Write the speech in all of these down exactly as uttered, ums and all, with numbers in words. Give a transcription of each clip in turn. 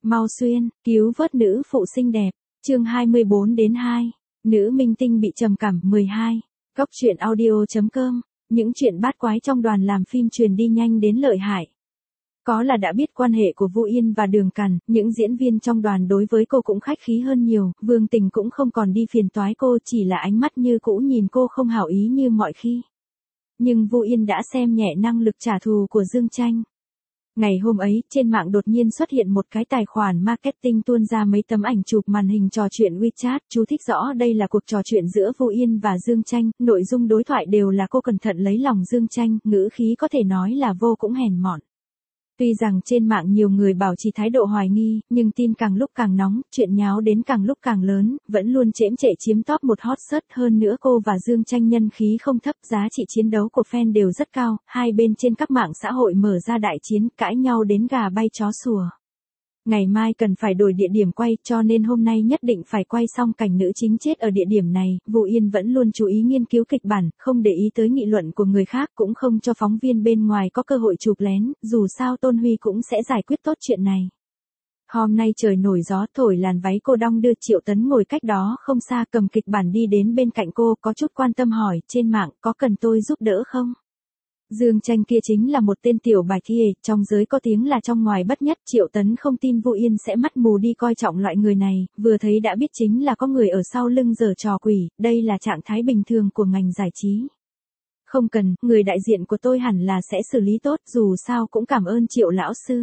Mau xuyên, cứu vớt nữ phụ xinh đẹp, chương hai mươi bốn đến hai, nữ minh tinh bị trầm cảm mười hai, góc truyện audio.com, những chuyện bát quái trong đoàn làm phim truyền đi nhanh đến lợi hại. Có là đã biết quan hệ của Vu Yên và Đường Càn, những diễn viên trong đoàn đối với cô cũng khách khí hơn nhiều, Vương Tình cũng không còn đi phiền toái cô, chỉ là ánh mắt như cũ nhìn cô không hảo ý như mọi khi. Nhưng Vu Yên đã xem nhẹ năng lực trả thù của Dương Tranh. Ngày hôm ấy, trên mạng đột nhiên xuất hiện một cái tài khoản marketing tuôn ra mấy tấm ảnh chụp màn hình trò chuyện WeChat, chú thích rõ đây là cuộc trò chuyện giữa Vu Yên và Dương Tranh, nội dung đối thoại đều là cô cẩn thận lấy lòng Dương Tranh, ngữ khí có thể nói là vô cũng hèn mọn. Tuy rằng trên mạng nhiều người bảo trì thái độ hoài nghi, nhưng tin càng lúc càng nóng, chuyện nháo đến càng lúc càng lớn, vẫn luôn chễm chệ chiếm top một hot search. Hơn nữa cô và Dương Tranh nhân khí không thấp, giá trị chiến đấu của fan đều rất cao, hai bên trên các mạng xã hội mở ra đại chiến, cãi nhau đến gà bay chó sủa. Ngày mai cần phải đổi địa điểm quay, cho nên hôm nay nhất định phải quay xong cảnh nữ chính chết ở địa điểm này. Vu Yên vẫn luôn chú ý nghiên cứu kịch bản, không để ý tới nghị luận của người khác, cũng không cho phóng viên bên ngoài có cơ hội chụp lén, dù sao Tôn Huy cũng sẽ giải quyết tốt chuyện này. Hôm nay trời nổi gió, thổi làn váy cô đong đưa, Triệu Tấn ngồi cách đó không xa cầm kịch bản đi đến bên cạnh cô, có chút quan tâm hỏi, trên mạng, có cần tôi giúp đỡ không? Dương Tranh kia chính là một tên tiểu bài kia, trong giới có tiếng là trong ngoài bất nhất, Triệu Tấn không tin Vu Yên sẽ mắt mù đi coi trọng loại người này, vừa thấy đã biết chính là có người ở sau lưng giở trò quỷ, đây là trạng thái bình thường của ngành giải trí. Không cần, người đại diện của tôi hẳn là sẽ xử lý tốt, dù sao cũng cảm ơn Triệu lão sư.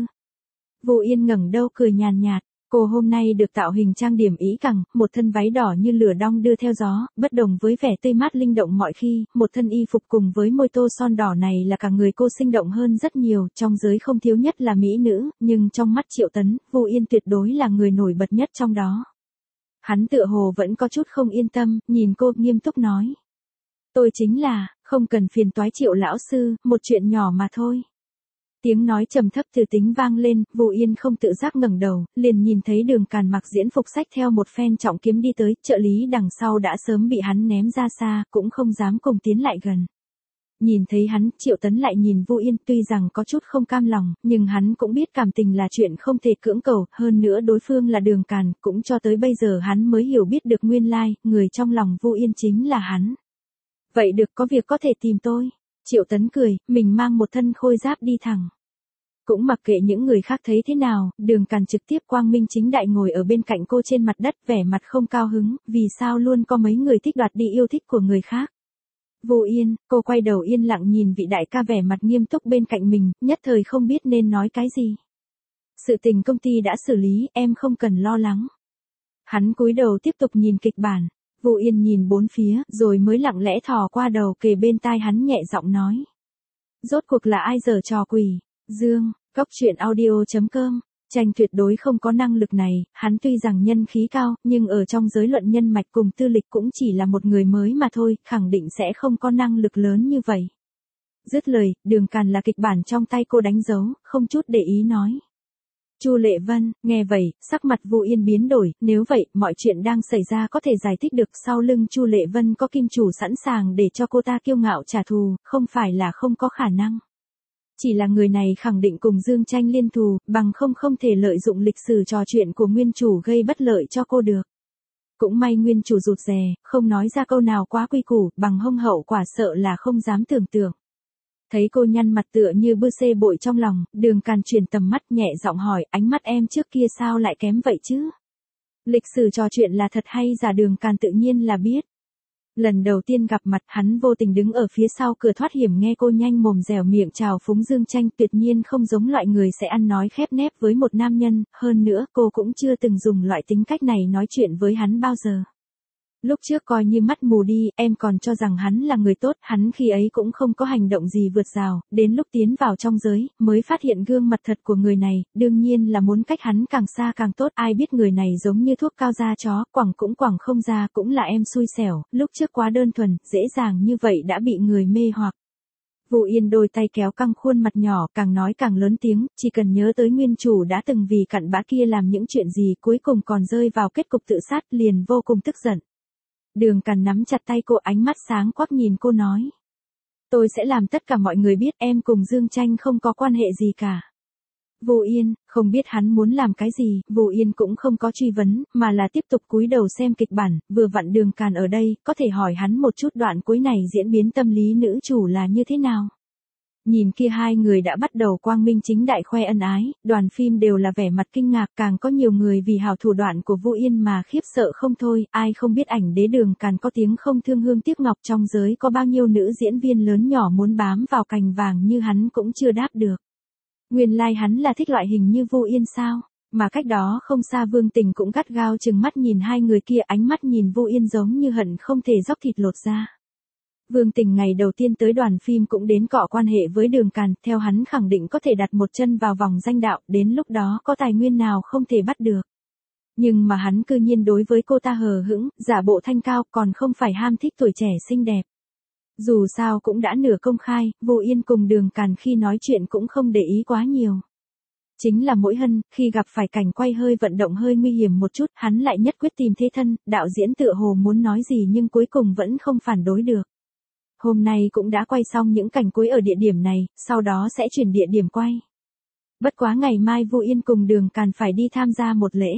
Vu Yên ngẩng đầu cười nhàn nhạt. Cô hôm nay được tạo hình trang điểm ý cẳng, một thân váy đỏ như lửa đong đưa theo gió, bất đồng với vẻ tươi mát linh động mọi khi, một thân y phục cùng với môi tô son đỏ này là cả người cô sinh động hơn rất nhiều, trong giới không thiếu nhất là mỹ nữ, nhưng trong mắt Triệu Tấn, Vu Yên tuyệt đối là người nổi bật nhất trong đó. Hắn tựa hồ vẫn có chút không yên tâm, nhìn cô nghiêm túc nói. Tôi chính là, không cần phiền toái Triệu lão sư, một chuyện nhỏ mà thôi. Tiếng nói trầm thấp từ tính vang lên, Vu Yên không tự giác ngẩng đầu, liền nhìn thấy Đường Càn mặc diễn phục sách theo một phen trọng kiếm đi tới, trợ lý đằng sau đã sớm bị hắn ném ra xa, cũng không dám cùng tiến lại gần. Nhìn thấy hắn, Triệu Tấn lại nhìn Vu Yên, tuy rằng có chút không cam lòng, nhưng hắn cũng biết cảm tình là chuyện không thể cưỡng cầu, hơn nữa đối phương là Đường Càn, cũng cho tới bây giờ hắn mới hiểu biết được nguyên lai, người trong lòng Vu Yên chính là hắn. Vậy được, có việc có thể tìm tôi. Triệu Tấn cười, mình mang một thân khôi giáp đi thẳng. Cũng mặc kệ những người khác thấy thế nào, Đường Càn trực tiếp quang minh chính đại ngồi ở bên cạnh cô trên mặt đất, vẻ mặt không cao hứng, vì sao luôn có mấy người thích đoạt đi yêu thích của người khác. Vu Yên, cô quay đầu yên lặng nhìn vị đại ca vẻ mặt nghiêm túc bên cạnh mình, nhất thời không biết nên nói cái gì. Sự tình công ty đã xử lý, em không cần lo lắng. Hắn cúi đầu tiếp tục nhìn kịch bản. Vu Yên nhìn bốn phía, rồi mới lặng lẽ thò qua đầu kề bên tai hắn nhẹ giọng nói. Rốt cuộc là ai giở trò quỷ? Dương, góc truyện audio.com, Tranh tuyệt đối không có năng lực này, hắn tuy rằng nhân khí cao, nhưng ở trong giới luận nhân mạch cùng tư lịch cũng chỉ là một người mới mà thôi, khẳng định sẽ không có năng lực lớn như vậy. Dứt lời, Đường Càn là kịch bản trong tay cô đánh dấu, không chút để ý nói. Chu Lệ Vân, nghe vậy, sắc mặt Vu Yên biến đổi, nếu vậy, mọi chuyện đang xảy ra có thể giải thích được, sau lưng Chu Lệ Vân có kim chủ sẵn sàng để cho cô ta kiêu ngạo trả thù, không phải là không có khả năng. Chỉ là người này khẳng định cùng Dương Tranh liên thù, bằng không không thể lợi dụng lịch sử trò chuyện của nguyên chủ gây bất lợi cho cô được. Cũng may nguyên chủ rụt rè, không nói ra câu nào quá quy củ, bằng hông hậu quả sợ là không dám tưởng tượng. Thấy cô nhăn mặt tựa như bư xê bội trong lòng, Đường Càn chuyển tầm mắt nhẹ giọng hỏi, ánh mắt em trước kia sao lại kém vậy chứ? Lịch sử trò chuyện là thật hay giả? Đường Càn tự nhiên là biết. Lần đầu tiên gặp mặt, hắn vô tình đứng ở phía sau cửa thoát hiểm nghe cô nhanh mồm dẻo miệng chào phúng Dương Tranh, tuyệt nhiên không giống loại người sẽ ăn nói khép nép với một nam nhân, hơn nữa cô cũng chưa từng dùng loại tính cách này nói chuyện với hắn bao giờ. Lúc trước coi như mắt mù đi, em còn cho rằng hắn là người tốt, hắn khi ấy cũng không có hành động gì vượt rào, đến lúc tiến vào trong giới, mới phát hiện gương mặt thật của người này, đương nhiên là muốn cách hắn càng xa càng tốt, ai biết người này giống như thuốc cao da chó, quẳng cũng quẳng không ra, cũng là em xui xẻo, lúc trước quá đơn thuần, dễ dàng như vậy đã bị người mê hoặc. Vu Yên đôi tay kéo căng khuôn mặt nhỏ, càng nói càng lớn tiếng, chỉ cần nhớ tới nguyên chủ đã từng vì cặn bã kia làm những chuyện gì, cuối cùng còn rơi vào kết cục tự sát, liền vô cùng tức giận. Đường Càn nắm chặt tay cô, ánh mắt sáng quắc nhìn cô nói. Tôi sẽ làm tất cả mọi người biết em cùng Dương Tranh không có quan hệ gì cả. Vô Yên, không biết hắn muốn làm cái gì, Vô Yên cũng không có truy vấn, mà là tiếp tục cúi đầu xem kịch bản, vừa vặn Đường Càn ở đây, có thể hỏi hắn một chút đoạn cuối này diễn biến tâm lý nữ chủ là như thế nào. Nhìn kia hai người đã bắt đầu quang minh chính đại khoe ân ái, đoàn phim đều là vẻ mặt kinh ngạc, càng có nhiều người vì hào thủ đoạn của Vô Yên mà khiếp sợ không thôi, ai không biết ảnh đế Đường Càn có tiếng không thương hương tiếc ngọc, trong giới có bao nhiêu nữ diễn viên lớn nhỏ muốn bám vào cành vàng như hắn cũng chưa đáp được. Nguyên lai like hắn là thích loại hình như Vô Yên sao, mà cách đó không xa Vương Tình cũng gắt gao chừng mắt nhìn hai người kia, ánh mắt nhìn Vô Yên giống như hận không thể dóc thịt lột ra. Vương Tình ngày đầu tiên tới đoàn phim cũng đến cọ quan hệ với Đường Càn, theo hắn khẳng định có thể đặt một chân vào vòng danh đạo, đến lúc đó có tài nguyên nào không thể bắt được. Nhưng mà hắn cư nhiên đối với cô ta hờ hững, giả bộ thanh cao, còn không phải ham thích tuổi trẻ xinh đẹp. Dù sao cũng đã nửa công khai, Vô Yên cùng Đường Càn khi nói chuyện cũng không để ý quá nhiều. Chính là mỗi hân, khi gặp phải cảnh quay hơi vận động hơi nguy hiểm một chút, hắn lại nhất quyết tìm thế thân, đạo diễn tựa hồ muốn nói gì nhưng cuối cùng vẫn không phản đối được. Hôm nay cũng đã quay xong những cảnh cuối ở địa điểm này, sau đó sẽ chuyển địa điểm quay. Bất quá ngày mai Vô Yên cùng Đường Càn phải đi tham gia một lễ.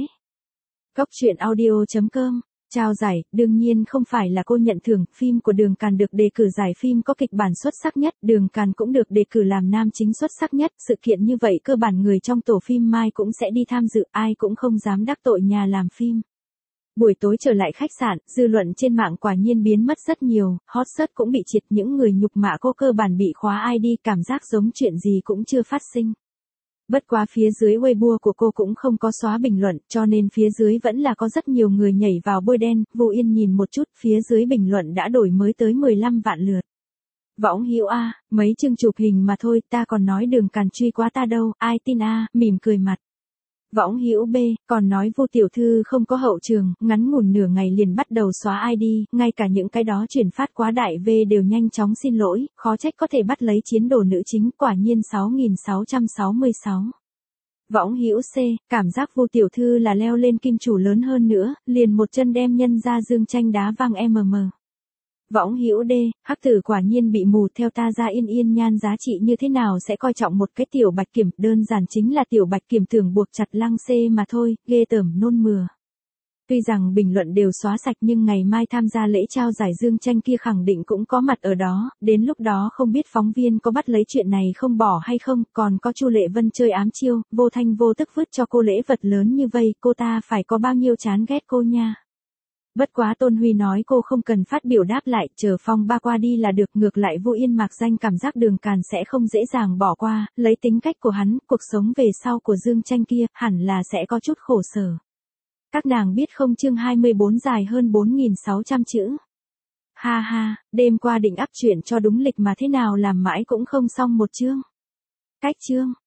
Góc truyện audio chấm com trao giải, đương nhiên không phải là cô nhận thưởng, phim của Đường Càn được đề cử giải phim có kịch bản xuất sắc nhất, Đường Càn cũng được đề cử làm nam chính xuất sắc nhất, sự kiện như vậy cơ bản người trong tổ phim mai cũng sẽ đi tham dự, ai cũng không dám đắc tội nhà làm phim. Buổi tối trở lại khách sạn, dư luận trên mạng quả nhiên biến mất rất nhiều, hot search cũng bị triệt, những người nhục mạ cô cơ bản bị khóa i đê, cảm giác giống chuyện gì cũng chưa phát sinh. Bất quá phía dưới Weibo của cô cũng không có xóa bình luận, cho nên phía dưới vẫn là có rất nhiều người nhảy vào bôi đen. Vô Yên nhìn một chút, phía dưới bình luận đã đổi mới tới mười lăm vạn lượt. Võng Hữu A, mấy chương chụp hình mà thôi, ta còn nói Đường Càn truy quá ta đâu, ai tin A, mỉm cười mặt. Võng Hữu B, còn nói Vô tiểu thư không có hậu trường, ngắn ngủn nửa ngày liền bắt đầu xóa i đê, ngay cả những cái đó chuyển phát quá đại V đều nhanh chóng xin lỗi, khó trách có thể bắt lấy chiến đồ nữ chính, quả nhiên sáu nghìn sáu trăm sáu mươi sáu. Võng Hữu C, cảm giác Vô tiểu thư là leo lên kim chủ lớn hơn nữa, liền một chân đem nhân ra Dương Tranh đá văng mm. Võng Hữu D, hắc tử quả nhiên bị mù, theo ta ra Yên Yên Nhan giá trị như thế nào sẽ coi trọng một cái tiểu bạch kiểm, đơn giản chính là tiểu bạch kiểm tưởng buộc chặt Lăng C mà thôi, ghê tởm nôn mửa. Tuy rằng bình luận đều xóa sạch nhưng ngày mai tham gia lễ trao giải Dương Tranh kia khẳng định cũng có mặt ở đó, đến lúc đó không biết phóng viên có bắt lấy chuyện này không bỏ hay không, còn có Chu Lệ Vân chơi ám chiêu, vô thanh vô tức vứt cho cô lễ vật lớn như vây, cô ta phải có bao nhiêu chán ghét cô nha. Bất quá Tôn Huy nói cô không cần phát biểu đáp lại, chờ phong ba qua đi là được, ngược lại Vô Yên mạc danh cảm giác Đường Càn sẽ không dễ dàng bỏ qua, lấy tính cách của hắn, cuộc sống về sau của Dương Tranh kia, hẳn là sẽ có chút khổ sở. Các nàng biết không, chương hai mươi bốn dài hơn bốn nghìn sáu trăm chữ. Ha ha, đêm qua định áp chuyện cho đúng lịch mà thế nào làm mãi cũng không xong một chương. Cách chương.